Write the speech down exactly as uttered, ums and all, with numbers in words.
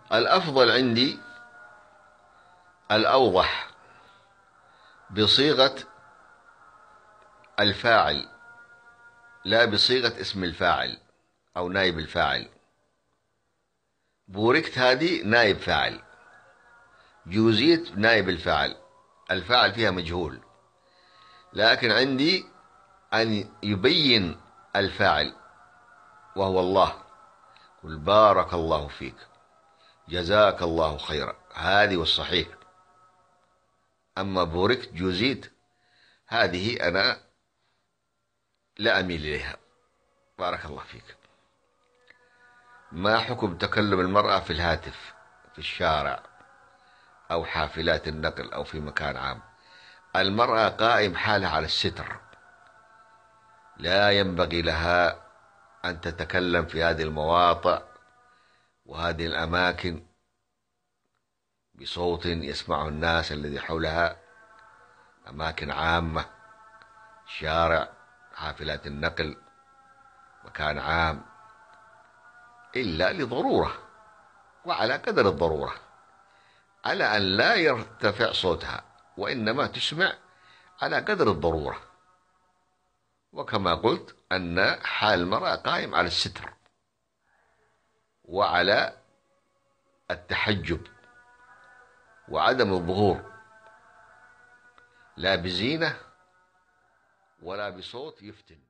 الأفضل عندي الأوضح بصيغة الفاعل، لا بصيغة اسم الفاعل أو نائب الفاعل. بوركت هذه نائب فاعل، جوزيت نائب الفاعل، الفاعل فيها مجهول، لكن عندي أن يبين الفاعل وهو الله. قل بارك الله فيك، جزاك الله خيرا، هذه والصحيح. أما بوركت جوزيت هذه أنا لا أميل إليها. بارك الله فيك. ما حكم تكلم المرأة في الهاتف في الشارع أو حافلات النقل أو في مكان عام؟ المرأة قائم حالها على الستر، لا ينبغي لها أن تتكلم في هذه المواطئ وهذه الأماكن بصوت يسمعه الناس الذي حولها، أماكن عامة، شارع، حافلات النقل، مكان عام، إلا لضرورة وعلى قدر الضرورة، على أن لا يرتفع صوتها، وإنما تسمع على قدر الضرورة. وكما قلت أن حال المرأة قائم على الستر وعلى التحجب وعدم الظهور، لا بزينة ولا بصوت يفتن.